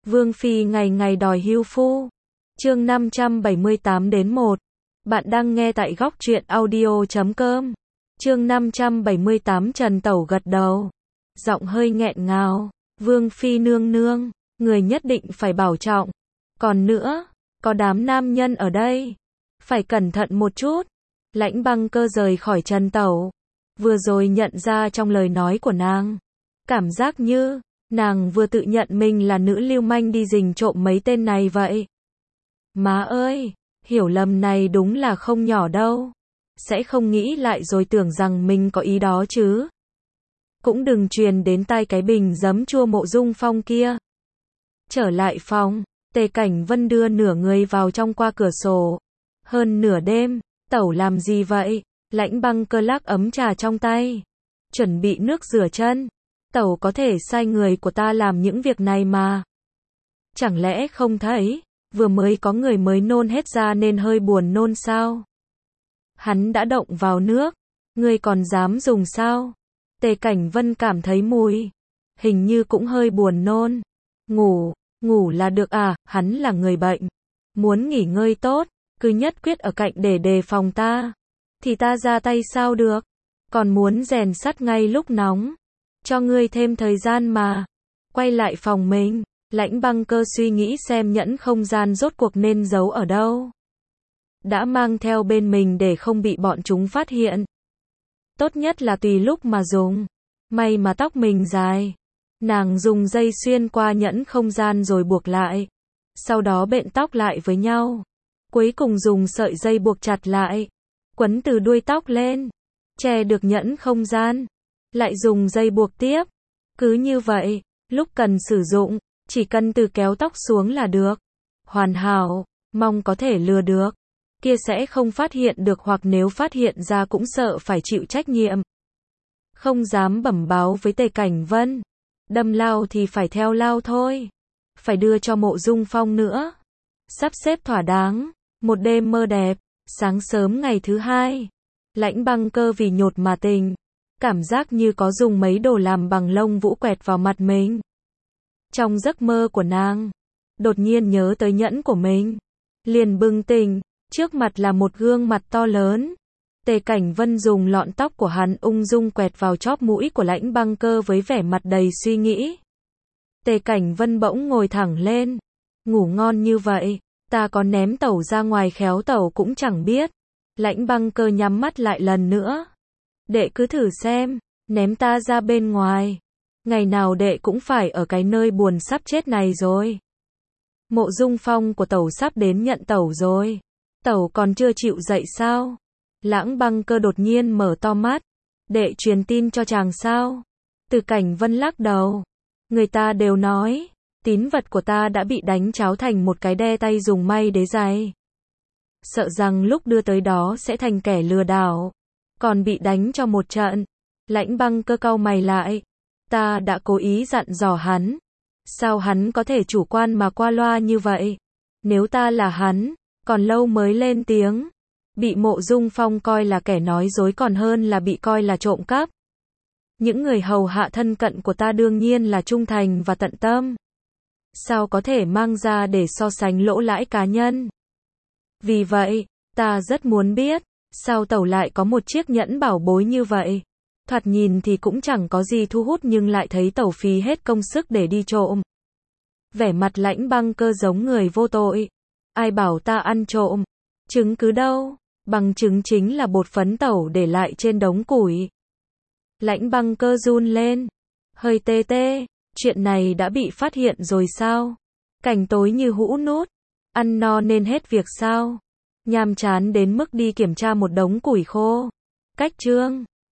Vương Phi ngày ngày đòi hưu phu. Chương 578-1. Bạn đang nghe tại góc truyện audio.com. Chương 578 Trần Tẩu gật đầu. Giọng hơi nghẹn ngào. Vương Phi nương nương, người nhất định phải bảo trọng. Còn nữa, có đám nam nhân ở đây. Phải cẩn thận một chút. Lãnh Băng Cơ rời khỏi Trần Tẩu. Vừa rồi nhận ra trong lời nói của nàng. Cảm giác như nàng vừa tự nhận mình là nữ lưu manh đi rình trộm mấy tên này vậy. Má ơi, hiểu lầm này đúng là không nhỏ đâu. Sẽ không nghĩ lại rồi tưởng rằng mình có ý đó chứ. Cũng đừng truyền đến tai cái bình giấm chua Mộ Dung Phong kia. Trở lại phòng, Tề Cảnh Vân đưa nửa người vào trong qua cửa sổ. Hơn nửa đêm, Tẩu làm gì vậy? Lãnh Băng Cơ lắc ấm trà trong tay. Chuẩn bị nước rửa chân. Tẩu có thể sai người của ta làm những việc này mà. Chẳng lẽ không thấy, vừa mới có người mới nôn hết ra nên hơi buồn nôn sao? Hắn đã động vào nước, ngươi còn dám dùng sao? Tề Cảnh Vân cảm thấy mùi, hình như cũng hơi buồn nôn. Ngủ là được à, hắn là người bệnh. Muốn nghỉ ngơi tốt, cứ nhất quyết ở cạnh để đề phòng ta. Thì ta ra tay sao được? Còn muốn rèn sắt ngay lúc nóng. Cho ngươi thêm thời gian mà. Quay lại phòng mình, Lãnh Băng Cơ suy nghĩ xem nhẫn không gian rốt cuộc nên giấu ở đâu. Đã mang theo bên mình để không bị bọn chúng phát hiện. Tốt nhất là tùy lúc mà dùng. May mà tóc mình dài. Nàng dùng dây xuyên qua nhẫn không gian rồi buộc lại. Sau đó bện tóc lại với nhau. Cuối cùng dùng sợi dây buộc chặt lại. Quấn từ đuôi tóc lên. Che được nhẫn không gian. Lại dùng dây buộc tiếp. Cứ như vậy, lúc cần sử dụng, chỉ cần từ kéo tóc xuống là được. Hoàn hảo, mong có thể lừa được. Kia sẽ không phát hiện được hoặc nếu phát hiện ra cũng sợ phải chịu trách nhiệm. Không dám bẩm báo với Tề Cảnh Vân. Đâm lao thì phải theo lao thôi. Phải đưa cho Mộ Dung Phong nữa. Sắp xếp thỏa đáng. Một đêm mơ đẹp. Sáng sớm ngày thứ hai. Lãnh Băng Cơ vì nhột mà tỉnh. Cảm giác như có dùng mấy đồ làm bằng lông vũ quẹt vào mặt mình. Trong giấc mơ của nàng, đột nhiên nhớ tới nhẫn của mình. Liền bừng tỉnh, trước mặt là một gương mặt to lớn. Tề Cảnh Vân dùng lọn tóc của hắn ung dung quẹt vào chóp mũi của Lãnh Băng Cơ với vẻ mặt đầy suy nghĩ. Tề Cảnh Vân bỗng ngồi thẳng lên. Ngủ ngon như vậy, ta có ném Tẩu ra ngoài khéo Tẩu cũng chẳng biết. Lãnh Băng Cơ nhắm mắt lại lần nữa. Đệ cứ thử xem, ném ta ra bên ngoài. Ngày nào đệ cũng phải ở cái nơi buồn sắp chết này rồi. Mộ Dung Phong của Tẩu sắp đến nhận Tẩu rồi. Tẩu còn chưa chịu dậy sao? Lãnh Băng Cơ đột nhiên mở to mắt. Đệ truyền tin cho chàng sao? Từ Cảnh Vân lắc đầu. Người ta đều nói, tín vật của ta đã bị đánh cháo thành một cái đe tay dùng may đế giày. Sợ rằng lúc đưa tới đó sẽ thành kẻ lừa đảo. Còn bị đánh cho một trận. Lãnh Băng Cơ cau mày lại. Ta đã cố ý dặn dò hắn. Sao hắn có thể chủ quan mà qua loa như vậy? Nếu ta là hắn, còn lâu mới lên tiếng. Bị Mộ Dung Phong coi là kẻ nói dối còn hơn là bị coi là trộm cắp. Những người hầu hạ thân cận của ta đương nhiên là trung thành và tận tâm. Sao có thể mang ra để so sánh lỗ lãi cá nhân? Vì vậy, ta rất muốn biết. Sao Tẩu lại có một chiếc nhẫn bảo bối như vậy? Thoạt nhìn thì cũng chẳng có gì thu hút nhưng lại thấy Tẩu phí hết công sức để đi trộm. Vẻ mặt Lãnh Băng Cơ giống người vô tội. Ai bảo ta ăn trộm? Chứng cứ đâu? Bằng chứng chính là bột phấn Tẩu để lại trên đống củi. Lãnh Băng Cơ run lên. Hơi tê tê. Chuyện này đã bị phát hiện rồi sao? Cảnh tối như hũ nút. Ăn no nên hết việc sao? Nhàm chán đến mức đi kiểm tra một đống củi khô. Cách chương